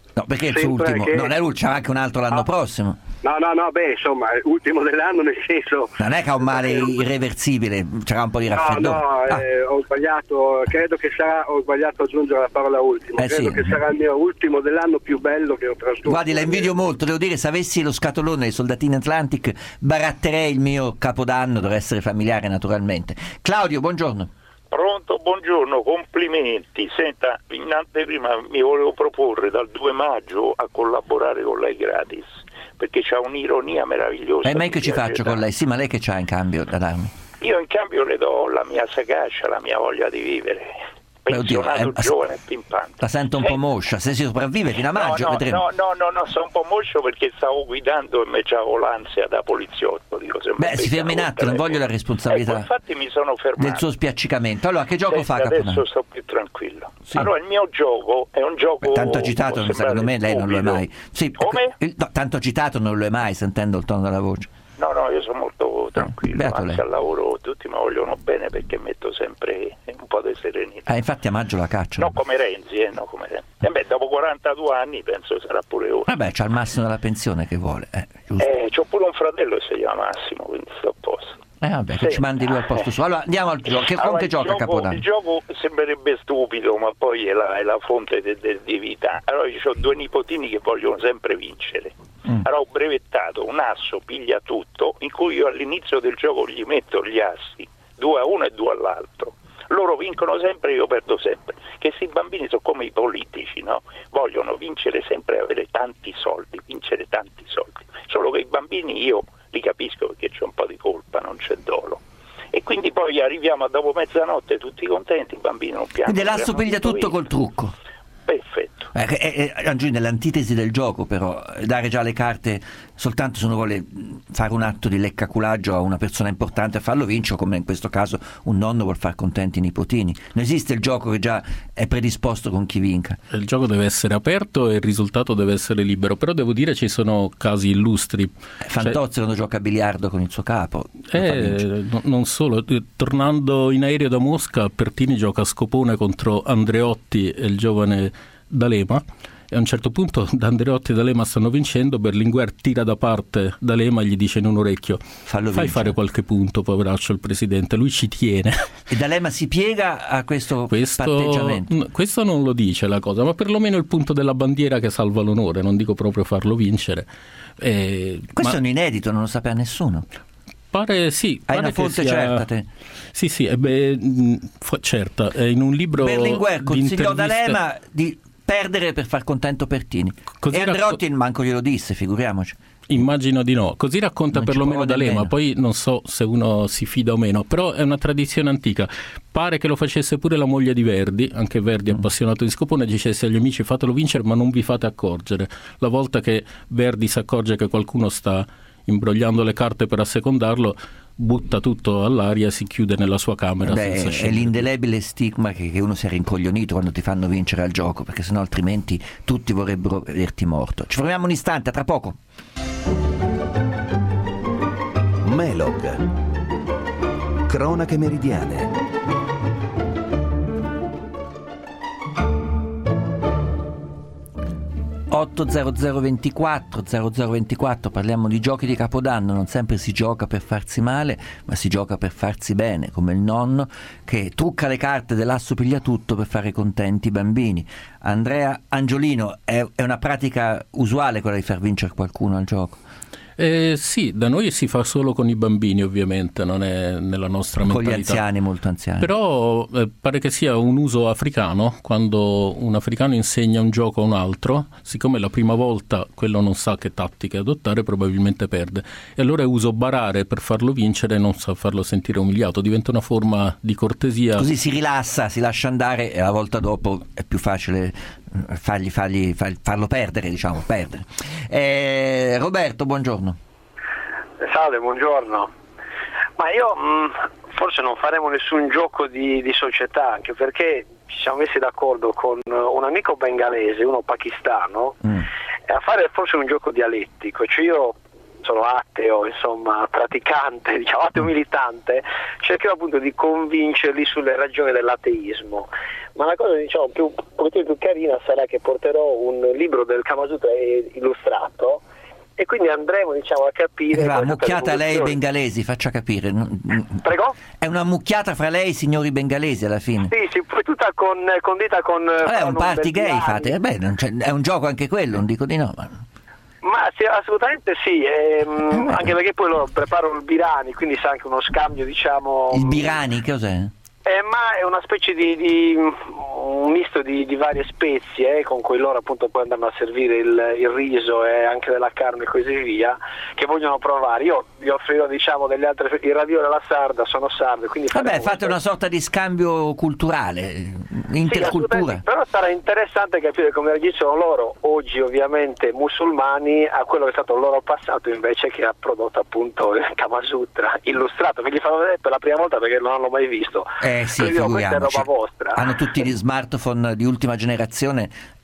No, perché il suo Sempre ultimo? che- No, non è lui, c'era anche un altro l'anno No. prossimo. No, no, no, beh, insomma, ultimo dell'anno nel senso... Non è che ha un male irreversibile, c'era un po' di raffreddore. No, no, Ah, eh, ho sbagliato, credo che sarà, ho sbagliato a aggiungere la parola ultimo, Eh, credo sì. che sarà il mio ultimo dell'anno più bello che ho trascorso. Guardi, la invidio molto, devo dire, se avessi lo scatolone dei Soldatini Atlantic baratterei il mio capodanno, dovrà essere familiare naturalmente. Claudio, buongiorno. Pronto, buongiorno, complimenti. Senta, in anteprima mi volevo proporre dal due maggio a collaborare con lei gratis, perché c'ha un'ironia meravigliosa. E mai che mi ci piace faccio tanto. con lei? Sì, ma lei che c'ha in cambio da darmi? Io in cambio le do la mia sagacia, la mia voglia di vivere. Beh, oddio, Pensionato eh, giovane e pimpante. La sento un po' moscia, se si sopravvive fino a maggio no, no, vedremo. no, no, no, no, sono un po' moscio perché stavo guidando e me c'avevo l'ansia da poliziotto. Dico, se mi Beh, si fermi un beccano attimo, non col voglio la telefono. responsabilità Ecco, infatti mi sono fermato. del suo spiaccicamento. Allora, che gioco Senti, fa Capodanno? adesso sto più tranquillo. Sì. Allora, il mio gioco è un gioco... Beh, tanto agitato, può secondo me sembrare lei non lo è stupido. mai. Sì, Come? il- no, tanto agitato non lo è mai, sentendo il tono della voce. No, no, io sono molto tranquillo, beato anzi lei. al lavoro tutti mi vogliono bene perché metto sempre un po' di serenità. Ah, infatti a maggio la caccia. No come Renzi, eh, no come Renzi. E beh, dopo quarantadue anni penso che sarà pure ora. Vabbè, c'ha il massimo della pensione che vuole. Eh, giusto. Eh, c'ho pure un fratello che si chiama Massimo, quindi sto a posto. Eh, vabbè, che Sì. ci mandi lui al posto suo. Allora, andiamo al gioco. Che, con Allora, che il gioca gioco- Capodanno? Il gioco sembrerebbe stupido, ma poi è la, è la fonte de- de- di vita. Allora, io ho due nipotini che vogliono sempre vincere. Mm. Allora ho brevettato un asso piglia tutto, in cui io all'inizio del gioco gli metto gli assi, due a uno e due all'altro. Loro vincono sempre e io perdo sempre. Che questi bambini sono come i politici, no? Vogliono vincere sempre e avere tanti soldi, vincere tanti soldi. Solo che i bambini io li capisco perché c'è un po' di colpa, non c'è dolo. E quindi poi arriviamo a dopo mezzanotte tutti contenti, i bambini non piangono. Quindi l'asso hanno piglia vinto. tutto col trucco. Perfetto. Eh, eh, eh, Angelo, nell'antitesi del gioco però, eh, dare già le carte soltanto se uno vuole mh, fare un atto di leccaculaggio a una persona importante e farlo vincere, come in questo caso un nonno vuol far contenti i nipotini. Non esiste il gioco che già è predisposto con chi vinca. Il gioco deve essere aperto e il risultato deve essere libero, però devo dire ci sono casi illustri. Fantozzi quando gioca a biliardo con il suo capo. lo fa Eh, vincere. no- non solo, eh, tornando in aereo da Mosca, Pertini gioca a scopone contro Andreotti e il giovane D'Alema e a un certo punto Andreotti e D'Alema stanno vincendo, Berlinguer tira da parte D'Alema e gli dice in un orecchio fai vincere." fare qualche punto poveraccio il presidente, lui ci tiene. E D'Alema si piega a questo, Questo, patteggiamento. n- questo non lo dice la cosa, ma perlomeno il punto della bandiera che salva l'onore, non dico proprio farlo vincere. Eh, Questo ma- è un inedito, non lo sapeva nessuno. Pare sì. Hai pare una che fonte sia- certa te? Sì, sì, eh beh, mh, fa- certa. È in un libro. Berlinguer di consigliò interviste- D'Alema di perdere per far contento Pertini. Così e Andreotti manco glielo disse, figuriamoci. Immagino di no. Così racconta Non ci perlomeno prova D'Alema, nemmeno. poi non so se uno si fida o meno, però è una tradizione antica. Pare che lo facesse pure la moglie di Verdi, anche Verdi appassionato di scopone, dicesse agli amici fatelo vincere ma non vi fate accorgere. La volta che Verdi si accorge che qualcuno sta imbrogliando le carte per assecondarlo, butta tutto all'aria e si chiude nella sua camera. Beh, senza è scendere. l'indelebile stigma che, che uno si è rincoglionito quando ti fanno vincere al gioco, perché sennò altrimenti tutti vorrebbero vederti morto. Ci fermiamo un istante, tra poco. Melog. Cronache meridiane. otto zero zero ventiquattro zero zero ventiquattro, parliamo di giochi di Capodanno. Non sempre si gioca per farsi male, ma si gioca per farsi bene, come il nonno che trucca le carte dell'asso pigliatutto per fare contenti i bambini. Andrea Angiolino, è, è una pratica usuale quella di far vincere qualcuno al gioco? Eh, sì, da noi si fa solo con i bambini, ovviamente, non è nella nostra Con gli mentalità. anziani, molto anziani. Però eh, pare che sia un uso africano, quando un africano insegna un gioco a un altro, siccome la prima volta quello non sa che tattiche adottare, probabilmente perde. E allora è uso barare per farlo vincere e non sa farlo sentire umiliato, diventa una forma di cortesia. Così si rilassa, si lascia andare e la volta dopo è più facile fargli, fargli, fargli farlo perdere, diciamo, perdere. Eh, Roberto, buongiorno. Salve, buongiorno. Ma io mh, forse non faremo nessun gioco di, di società, anche perché ci siamo messi d'accordo con un amico bengalese, uno pakistano, Mm. a fare forse un gioco dialettico. Cioè io sono ateo, insomma, praticante, diciamo ateo militante, cercherò appunto di convincerli sulle ragioni dell'ateismo. ma la cosa diciamo più, un pochettino più carina sarà che porterò un libro del Kama Sutra illustrato e quindi andremo diciamo a capire. La mucchiata lei bengalesi, faccia capire. Prego? È una mucchiata fra lei e i signori bengalesi alla fine. Sì, sì, poi tutta con, condita con... Vabbè, è un party gay fate, eh beh, non c'è, è un gioco anche quello, non dico di no. Ma, ma sì, assolutamente sì, ehm, eh anche perché poi lo preparo il birani, quindi sa anche uno scambio diciamo... Il birani, che cos'è? Eh, ma è una specie di, di un misto di, di varie spezie eh, con cui loro appunto poi andranno a servire il, il riso e anche della carne e così via, che vogliono provare. Io vi offrirò diciamo delle altre, il ravioli alla sarda, sono sardo, quindi vabbè, fate una sorta di scambio culturale, intercultura. Sì, però sarà interessante capire come reagiscono loro oggi ovviamente musulmani a quello che è stato il loro passato invece che ha prodotto appunto il Kama Sutra illustrato, che gli fanno vedere per la prima volta perché non l'hanno mai visto. Eh sì, questa è roba vostra. Hanno tutti gli smartphone di ultima generazione,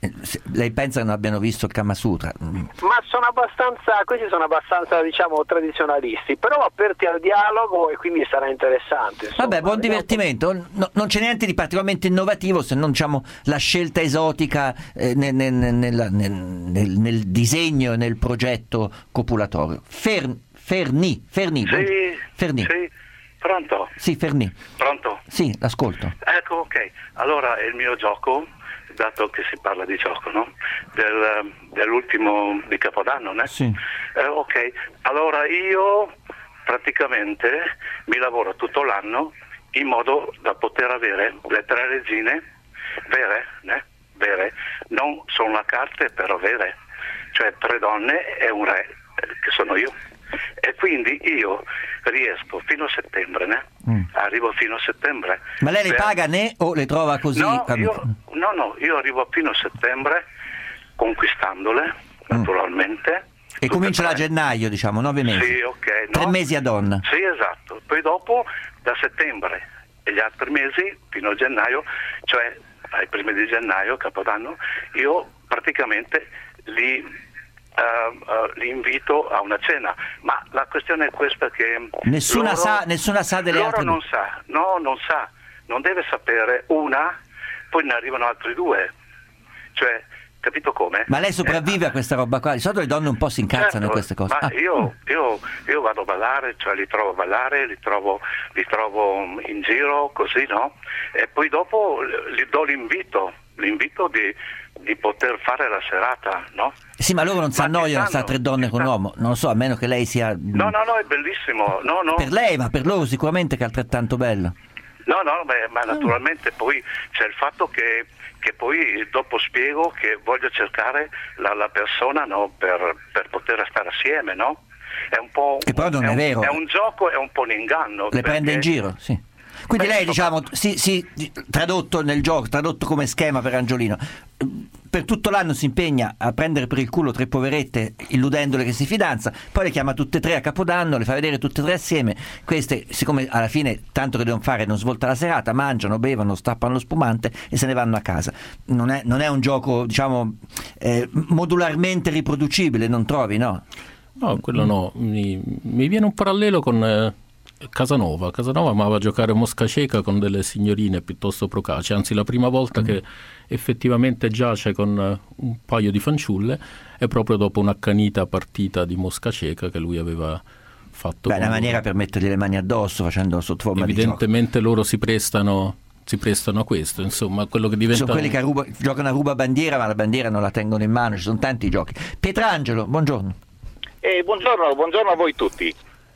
lei pensa che non abbiano visto il Kama Sutra? Ma sono abbastanza, questi sono abbastanza diciamo tradizionalisti, però aperti al dialogo e quindi sarà interessante. Insomma. Vabbè, buon divertimento, no, non c'è niente di particolarmente innovativo se non diciamo la scelta esotica eh, nel, nel, nel, nel, nel disegno e nel progetto copulatorio. Fer, Ferni, Ferni, sì, Ferni. Sì. Pronto? Sì, Ferni. Pronto? Sì, l'ascolto. Ecco, ok. Allora, il mio gioco, dato che si parla di gioco, no? Del, dell'ultimo di Capodanno, né? Sì. Eh, ok. Allora, io praticamente mi lavoro tutto l'anno in modo da poter avere le tre regine vere, né? Vere. Non sono la carte, però vere. Cioè tre donne e un re, che sono io. E quindi io riesco fino a settembre, né? Mm. Arrivo fino a settembre. Ma lei le per... paga né o le trova così? No, io, no, no, io arrivo fino a settembre conquistandole, mm. naturalmente. E comincia da gennaio, diciamo, nove mesi. Sì, ok. No? Tre mesi a donna. Sì, esatto. Poi dopo, da settembre e gli altri mesi, fino a gennaio, cioè ai primi di gennaio, Capodanno, io praticamente li... Uh, uh, li invito a una cena, ma la questione è questa che nessuna loro, sa nessuna sa delle loro altre non sa, no, non sa, non deve sapere una, poi ne arrivano altri due, cioè, capito come? Ma lei sopravvive eh, a questa roba qua? Di solito le donne un po' si incazzano certo, in queste cose. Ma ah. io, io, io vado a ballare, cioè li trovo a ballare, li trovo, li trovo in giro, così, no? E poi dopo gli do l'invito, l'invito di, di poter fare la serata, no? Sì, ma loro non si annoiano, sta tre donne con un uomo, non lo so, a meno che lei sia... No, no, no, è bellissimo, no, no. Per lei, ma per loro sicuramente che è altrettanto bello. No, no, beh, ma naturalmente poi c'è il fatto che, che poi dopo spiego che voglio cercare la, la persona, no, per, per poter stare assieme, no? È un po'... E però non è, è un, vero. È un gioco, è un po' un inganno. Le perché... prende in giro, sì. Quindi lei, diciamo, si, si, tradotto nel gioco, tradotto come schema per Angiolino, per tutto l'anno si impegna a prendere per il culo tre poverette illudendole che si fidanza, poi le chiama tutte e tre a Capodanno, le fa vedere tutte e tre assieme, queste siccome alla fine tanto che devono fare non svolta la serata, mangiano, bevono, stappano lo spumante e se ne vanno a casa. Non è, non è un gioco, diciamo, eh, modularmente riproducibile, non trovi, no? No, quello no, mi, mi viene un parallelo con... Eh... Casanova, Casanova amava giocare a mosca cieca con delle signorine piuttosto procaci, anzi la prima volta mm. che effettivamente giace con un paio di fanciulle è proprio dopo un'accanita partita di mosca cieca che lui aveva fatto. Beh, una maniera per mettergli le mani addosso facendo sotto forma evidentemente di gioco. Loro si prestano si prestano a questo, insomma, quello che diventa... Sono quelli che ruba, giocano a ruba bandiera ma la bandiera non la tengono in mano, ci sono tanti giochi. Pietrangelo, buongiorno. Eh, buongiorno, buongiorno a voi tutti.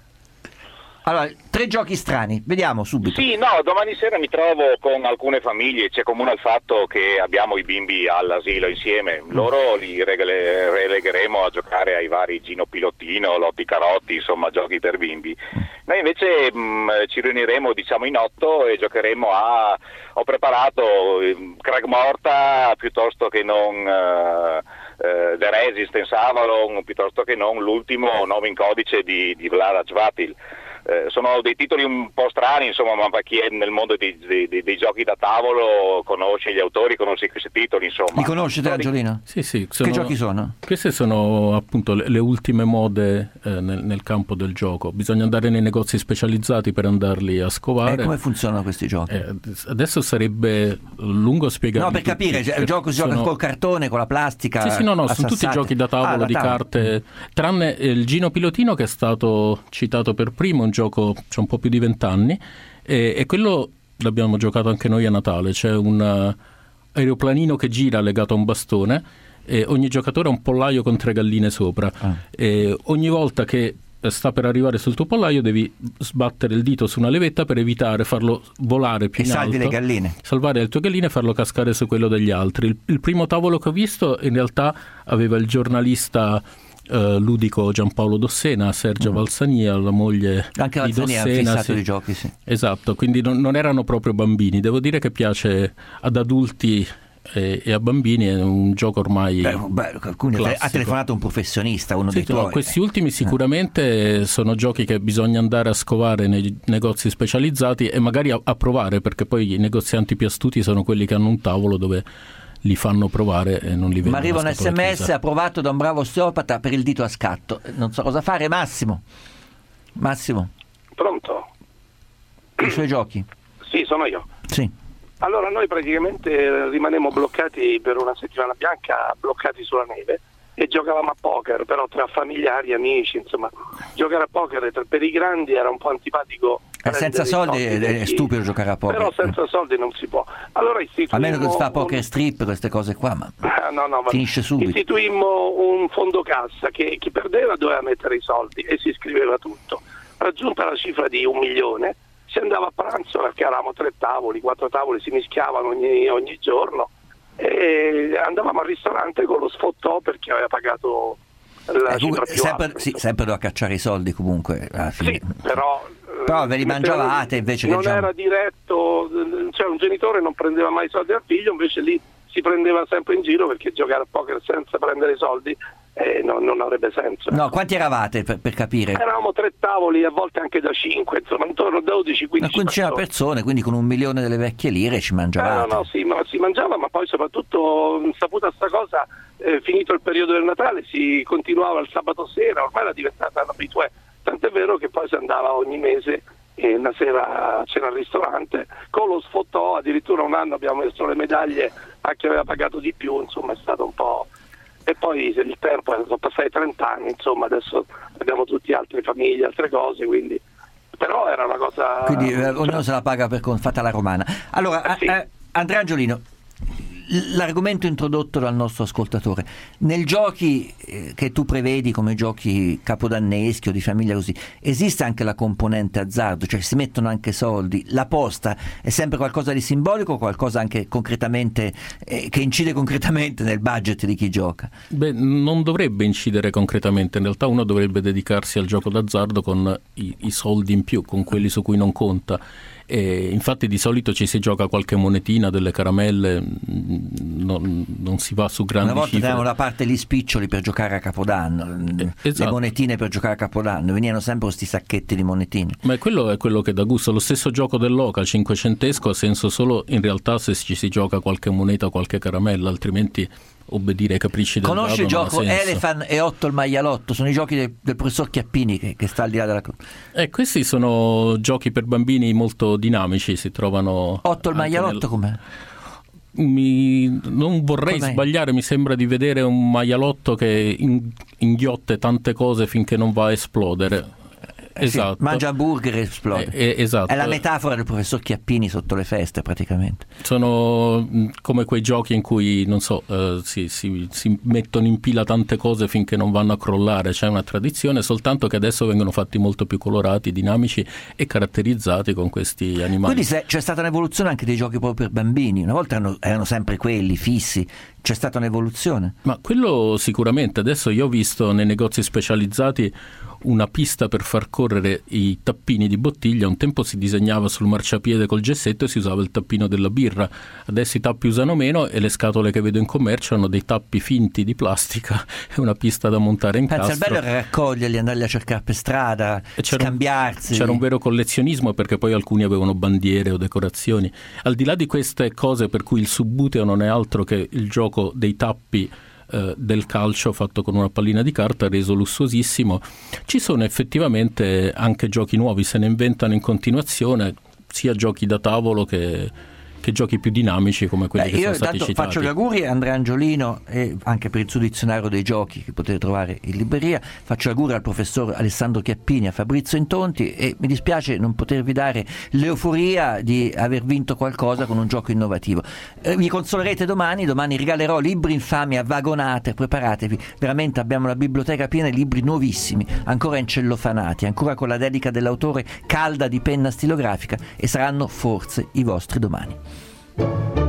Allora, tre giochi strani, vediamo subito. Sì, no, domani sera mi trovo con alcune famiglie, c'è comune il fatto che abbiamo i bimbi all'asilo insieme, loro li regale, relegheremo a giocare ai vari Gino Pilottino, Lotti Carotti, insomma giochi per bimbi. Noi invece mh, ci riuniremo diciamo in otto e giocheremo a... ho preparato eh, Cragmorta piuttosto che non... Eh, Uh, The Resistance Avalon piuttosto che non l'ultimo nome in codice di, di Vlada Chvatil. eh, sono dei titoli un po' strani, insomma, ma chi è nel mondo dei, dei, dei, dei giochi da tavolo conosce gli autori, conosce questi titoli, insomma. Li conoscete, Angiolino? Sì, sì. Sono, che giochi sono? Queste sono appunto le, le ultime mode eh, nel, nel campo del gioco. Bisogna andare nei negozi specializzati per andarli a scovare. E come funzionano questi giochi? Eh, adesso sarebbe lungo spiegare. No, per capire, il gioco si sono... gioca col cartone, con la plastica. Sì, sì, no, no, sono assassate. tutti giochi da tavolo, ah, da di tavolo. carte, tranne il Gino Pilotino, che è stato citato per primo, un gioco c'è un po' più di vent'anni, e, e quello l'abbiamo giocato anche noi a Natale. C'è un uh, aeroplanino che gira legato a un bastone e ogni giocatore ha un pollaio con tre galline sopra. Ah. E ogni volta che sta per arrivare sul tuo pollaio devi sbattere il dito su una levetta per evitare farlo volare più e in salvi alto, le galline, salvare le tue galline e farlo cascare su quello degli altri. Il, il primo tavolo che ho visto in realtà aveva il giornalista eh, ludico Giampaolo Dossena, Sergio mm. Valsania, la moglie anche di Valsania Dossena, è fissato sì. di giochi, sì. Esatto, quindi non, non erano proprio bambini. Devo dire che piace ad adulti e, e a bambini, è un gioco ormai beh, beh, qualcuno classico. Ha telefonato un professionista, uno sì, dei tuoi. No, questi ultimi sicuramente eh. sono giochi che bisogna andare a scovare nei negozi specializzati e magari a, a provare, perché poi i negozianti più astuti sono quelli che hanno un tavolo dove li fanno provare e non li vendono. Ma arriva un sms approvato da un bravo osteopata per il dito a scatto. Non so cosa fare. Massimo Massimo Pronto? I suoi giochi? Sì, sono io. Sì. Allora noi praticamente rimanemmo bloccati per una settimana bianca, bloccati sulla neve, e giocavamo a poker, però tra familiari, amici, insomma, giocare a poker per i grandi era un po' antipatico. E senza soldi è, è stupido giocare a poker. Però senza soldi non si può. Allora istituimmo... A meno che si fa poker strip, queste cose qua, ma ah, no, no, finisce subito. Istituimmo un fondo cassa che chi perdeva doveva mettere i soldi e si iscriveva tutto. Raggiunta la cifra di un milione, si andava a pranzo, perché eravamo tre tavoli, quattro tavoli, si mischiavano ogni, ogni giorno, e andavamo al ristorante con lo sfottò per chi aveva pagato la eh, cifra più sempre, alta. Sì, sempre doveva cacciare i soldi comunque alla fine. Sì, però, però ve li mangiavate invece non che non era diretto, cioè un genitore non prendeva mai i soldi al figlio, invece lì si prendeva sempre in giro, perché giocare a poker senza prendere i soldi eh, non, non avrebbe senso. No, quanti eravate per, per capire? Eravamo tre tavoli, a volte anche da cinque, insomma intorno a dodici quindici una quindicina persone. persone, quindi con un milione delle vecchie lire ci mangiavate. Eh, no, no, sì, ma si mangiava, ma poi soprattutto, saputa sta cosa, eh, finito il periodo del Natale si continuava il sabato sera, ormai era diventata un'abitudine, tant'è vero che poi si andava ogni mese e una sera a cena al ristorante con lo sfottò. Addirittura un anno abbiamo messo le medaglie a chi aveva pagato di più, insomma è stato un po'. E poi il tempo, sono passati trenta anni, insomma adesso abbiamo tutti altre famiglie, altre cose, quindi però era una cosa, quindi eh, ognuno se la paga per con fatta la romana. Allora eh, sì. eh, Andrea Angiolino, l'argomento introdotto dal nostro ascoltatore, nei giochi eh, che tu prevedi come giochi capodanneschi o di famiglia così, esiste anche la componente azzardo, cioè si mettono anche soldi, la posta è sempre qualcosa di simbolico o qualcosa anche concretamente eh, che incide concretamente nel budget di chi gioca? Beh, non dovrebbe incidere concretamente, in realtà uno dovrebbe dedicarsi al gioco d'azzardo con i, i soldi in più, con quelli su cui non conta. E infatti di solito ci si gioca qualche monetina, delle caramelle, non, non si va su grandi una volta cifre. tenevano da parte gli spiccioli per giocare a Capodanno, eh, esatto. Le monetine per giocare a Capodanno, venivano sempre questi sacchetti di monetine. Ma quello è quello che dà gusto. Lo stesso gioco dell'oca cinquecentesco ha senso solo in realtà se ci si gioca qualche moneta o qualche caramella, altrimenti obbedire ai capricci del dado. Conosci il gioco Elephant e otto il maialotto? Sono i giochi del, del professor Chiappini che, che sta al di là della cosa. Eh, questi sono giochi per bambini molto dinamici, si trovano. otto il maialotto nel... com'è? Mi... non vorrei com'è? sbagliare, mi sembra di vedere un maialotto che inghiotte tante cose finché non va a esplodere. Eh esatto. Sì, mangia burger e esplode. Eh, eh, esatto. È la metafora del professor Chiappini sotto le feste praticamente. Sono come quei giochi in cui non so eh, si, si, si mettono in pila tante cose finché non vanno a crollare. C'è una tradizione, soltanto che adesso vengono fatti molto più colorati, dinamici e caratterizzati con questi animali. Quindi se, c'è stata un'evoluzione anche dei giochi proprio per bambini. Una volta erano, erano sempre quelli fissi. C'è stata un'evoluzione? Ma quello sicuramente. Adesso io ho visto nei negozi specializzati una pista per far correre i tappini di bottiglia. Un tempo si disegnava sul marciapiede col gessetto e si usava il tappino della birra, adesso i tappi usano meno e le scatole che vedo in commercio hanno dei tappi finti di plastica e una pista da montare in Pensa, castro. il bello era raccoglierli, andarli a cercare per strada, c'era scambiarsi. Un, c'era un vero collezionismo, perché poi alcuni avevano bandiere o decorazioni. Al di là di queste cose per cui il subbuteo non è altro che il gioco dei tappi del calcio fatto con una pallina di carta, reso lussuosissimo, ci sono effettivamente anche giochi nuovi, se ne inventano in continuazione, sia giochi da tavolo che, che giochi più dinamici come quelli Beh, che sono stati citati. Io faccio gli auguri a Andrea Angiolino e anche per il suo dizionario dei giochi che potete trovare in libreria. Faccio auguri al professor Alessandro Chiappini, a Fabrizio Intonti, e mi dispiace non potervi dare l'euforia di aver vinto qualcosa con un gioco innovativo. Eh, vi consolerete domani, domani regalerò libri infami a vagonate, preparatevi, veramente abbiamo la biblioteca piena di libri nuovissimi, ancora incellofanati, ancora con la dedica dell'autore calda di penna stilografica, e saranno forse i vostri domani.